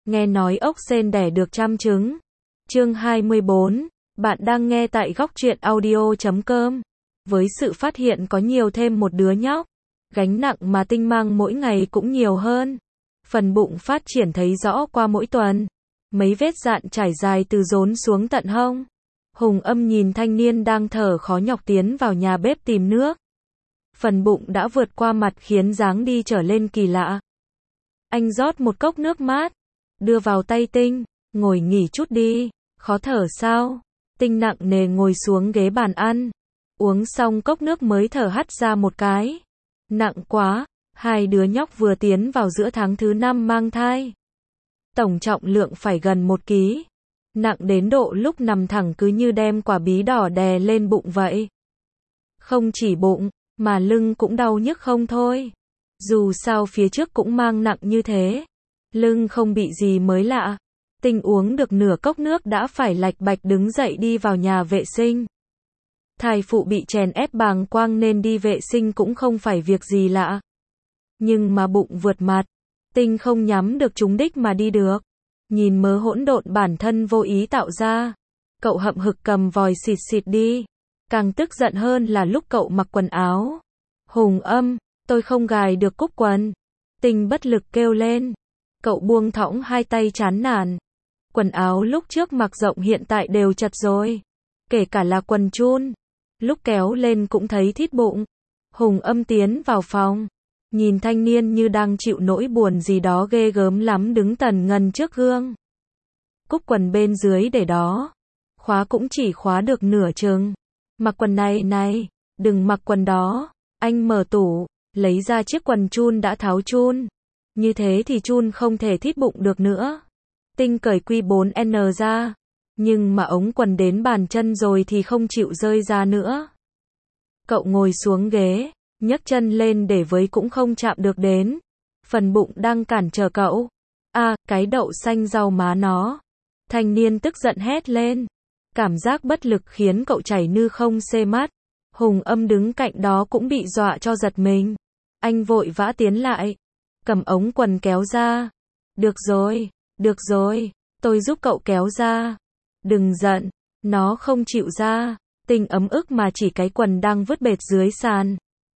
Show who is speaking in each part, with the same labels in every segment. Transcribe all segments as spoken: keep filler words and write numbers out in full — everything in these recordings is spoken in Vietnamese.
Speaker 1: nghe nói ốc sên đẻ được trăm trứng. Chương hai mươi bốn, bạn đang nghe tại góc truyện audio chấm com. Với sự phát hiện có nhiều thêm một đứa nhóc, gánh nặng mà Tinh mang mỗi ngày cũng nhiều hơn. Phần bụng phát triển thấy rõ qua mỗi tuần. Mấy vết dạn trải dài từ rốn xuống tận hông. Hùng Âm nhìn thanh niên đang thở khó nhọc tiến vào nhà bếp tìm nước. Phần bụng đã vượt qua mặt khiến dáng đi trở lên kỳ lạ. Anh rót một cốc nước mát, đưa vào tay Tinh, ngồi nghỉ chút đi, khó thở sao? Tinh nặng nề ngồi xuống ghế bàn ăn, uống xong cốc nước mới thở hắt ra một cái. Nặng quá, hai đứa nhóc vừa tiến vào giữa tháng thứ năm mang thai. Tổng trọng lượng phải gần một ký. Nặng đến độ lúc nằm thẳng cứ như đem quả bí đỏ đè lên bụng vậy. Không chỉ bụng, mà lưng cũng đau nhức không thôi. Dù sao phía trước cũng mang nặng như thế. Lưng không bị gì mới lạ. Tinh uống được nửa cốc nước đã phải lạch bạch đứng dậy đi vào nhà vệ sinh. Thai phụ bị chèn ép bàng quang nên đi vệ sinh cũng không phải việc gì lạ. Nhưng mà bụng vượt mặt, Tinh không nhắm được trúng đích mà đi được. Nhìn mớ hỗn độn bản thân vô ý tạo ra, cậu hậm hực cầm vòi xịt xịt đi. Càng tức giận hơn là lúc cậu mặc quần áo. Hùng Âm, tôi không gài được cúc quần. Tinh bất lực kêu lên. Cậu buông thõng hai tay chán nản. Quần áo lúc trước mặc rộng hiện tại đều chật rồi. Kể cả là quần chun. Lúc kéo lên cũng thấy thít bụng. Hùng Âm tiến vào phòng. Nhìn thanh niên như đang chịu nỗi buồn gì đó ghê gớm lắm đứng tần ngần trước gương. Cúc quần bên dưới để đó. Khóa cũng chỉ khóa được nửa chừng. Mặc quần này này, đừng mặc quần đó. Anh mở tủ, lấy ra chiếc quần chun đã tháo chun. Như thế thì chun không thể thít bụng được nữa. Tinh cởi quy bốn N ra. Nhưng mà ống quần đến bàn chân rồi thì không chịu rơi ra nữa. Cậu ngồi xuống ghế, nhấc chân lên để với cũng không chạm được đến. Phần bụng đang cản trở cậu. À, cái đậu xanh rau má nó. Thanh niên tức giận hét lên. Cảm giác bất lực khiến cậu chảy nư không xê mắt. Hùng Âm đứng cạnh đó cũng bị dọa cho giật mình. Anh vội vã tiến lại. Cầm ống quần kéo ra. Được rồi, được rồi, tôi giúp cậu kéo ra. Đừng giận, nó không chịu ra. Tinh ấm ức mà chỉ cái quần đang vứt bệt dưới sàn.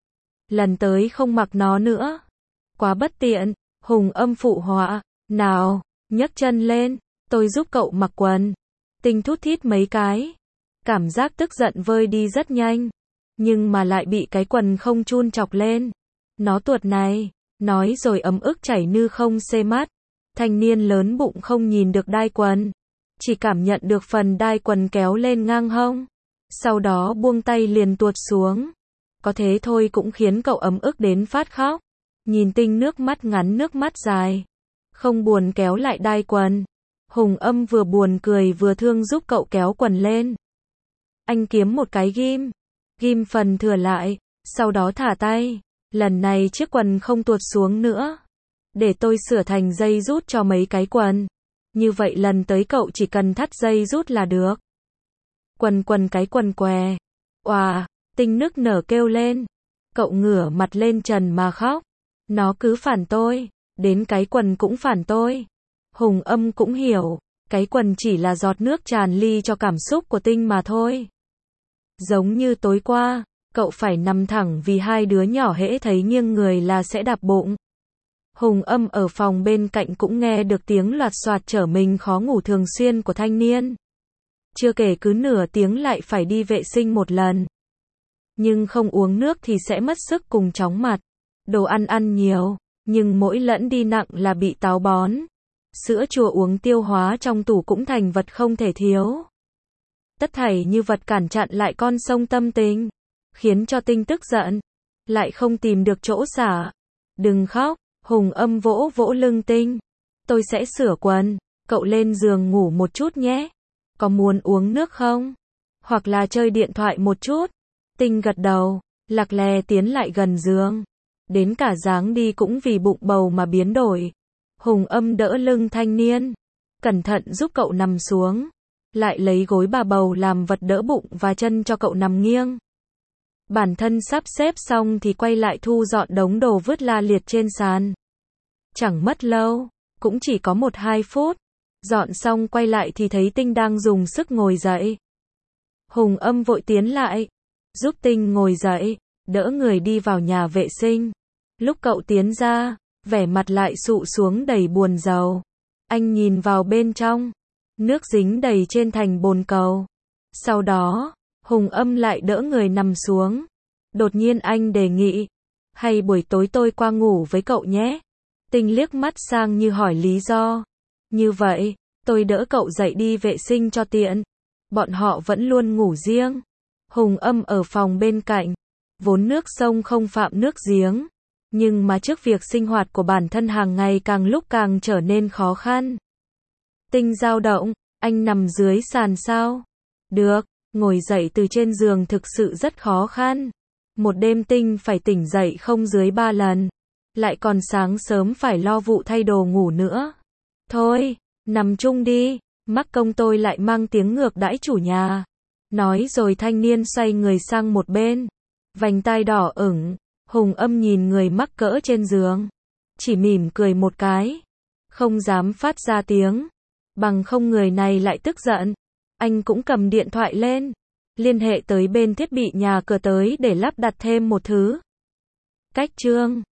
Speaker 1: Lần tới không mặc nó nữa. Quá bất tiện. Hùng Âm phụ họa. Nào, nhấc chân lên, tôi giúp cậu mặc quần. Tinh thút thít mấy cái. Cảm giác tức giận vơi đi rất nhanh. Nhưng mà lại bị cái quần không chun chọc lên. Nó tuột này. Nói rồi ấm ức chảy nư không xê mắt. Thanh niên lớn bụng không nhìn được đai quần. Chỉ cảm nhận được phần đai quần kéo lên ngang hông. Sau đó buông tay liền tuột xuống. Có thế thôi cũng khiến cậu ấm ức đến phát khóc. Nhìn Tinh nước mắt ngắn nước mắt dài. Không buồn kéo lại đai quần. Hùng Âm vừa buồn cười vừa thương giúp cậu kéo quần lên. Anh kiếm một cái ghim. Ghim phần thừa lại. Sau đó thả tay. Lần này chiếc quần không tuột xuống nữa. Để tôi sửa thành dây rút cho mấy cái quần. Như vậy lần tới cậu chỉ cần thắt dây rút là được. Quần quần cái quần què. Oà, Tinh nức nở kêu lên. Cậu ngửa mặt lên trần mà khóc. Nó cứ phản tôi. Đến cái quần cũng phản tôi. Hùng Âm cũng hiểu. Cái quần chỉ là giọt nước tràn ly cho cảm xúc của Tinh mà thôi. Giống như tối qua. Cậu phải nằm thẳng vì hai đứa nhỏ hễ thấy nghiêng người là sẽ đạp bụng. Hùng Âm ở phòng bên cạnh cũng nghe được tiếng loạt soạt trở mình khó ngủ thường xuyên của thanh niên. Chưa kể cứ nửa tiếng lại phải đi vệ sinh một lần. Nhưng không uống nước thì sẽ mất sức cùng chóng mặt. Đồ ăn ăn nhiều, nhưng mỗi lẫn đi nặng là bị táo bón. Sữa chua uống tiêu hóa trong tủ cũng thành vật không thể thiếu. Tất thảy như vật cản chặn lại con sông tâm tình. Khiến cho Tinh tức giận. Lại không tìm được chỗ xả. Đừng khóc. Hùng Âm vỗ vỗ lưng Tinh. Tôi sẽ sửa quần. Cậu lên giường ngủ một chút nhé. Có muốn uống nước không? Hoặc là chơi điện thoại một chút? Tinh gật đầu. Lặc lè tiến lại gần giường. Đến cả dáng đi cũng vì bụng bầu mà biến đổi. Hùng Âm đỡ lưng thanh niên. Cẩn thận giúp cậu nằm xuống. Lại lấy gối bà bầu làm vật đỡ bụng và chân cho cậu nằm nghiêng. Bản thân sắp xếp xong thì quay lại thu dọn đống đồ vứt la liệt trên sàn. Chẳng mất lâu, cũng chỉ có một hai phút. Dọn xong quay lại thì thấy Tinh đang dùng sức ngồi dậy. Hùng Âm vội tiến lại, giúp Tinh ngồi dậy, đỡ người đi vào nhà vệ sinh. Lúc cậu tiến ra, vẻ mặt lại sụ xuống đầy buồn rầu. Anh nhìn vào bên trong, nước dính đầy trên thành bồn cầu. Sau đó, Hùng Âm lại đỡ người nằm xuống. Đột nhiên anh đề nghị, hay buổi tối tôi qua ngủ với cậu nhé. Tinh liếc mắt sang như hỏi lý do. Như vậy, tôi đỡ cậu dậy đi vệ sinh cho tiện. Bọn họ vẫn luôn ngủ riêng. Hùng Âm ở phòng bên cạnh. Vốn nước sông không phạm nước giếng. Nhưng mà trước việc sinh hoạt của bản thân hàng ngày càng lúc càng trở nên khó khăn. Tinh dao động, anh nằm dưới sàn sao? Được, ngồi dậy từ trên giường thực sự rất khó khăn. Một đêm Tinh phải tỉnh dậy không dưới ba lần. Lại còn sáng sớm phải lo vụ thay đồ ngủ nữa. Thôi, nằm chung đi, mắc công tôi lại mang tiếng ngược đãi chủ nhà. Nói rồi thanh niên xoay người sang một bên. Vành tai đỏ ửng, Hùng Âm nhìn người mắc cỡ trên giường. Chỉ mỉm cười một cái. Không dám phát ra tiếng. Bằng không người này lại tức giận. Anh cũng cầm điện thoại lên. Liên hệ tới bên thiết bị nhà cửa tới để lắp đặt thêm một thứ. Cách chương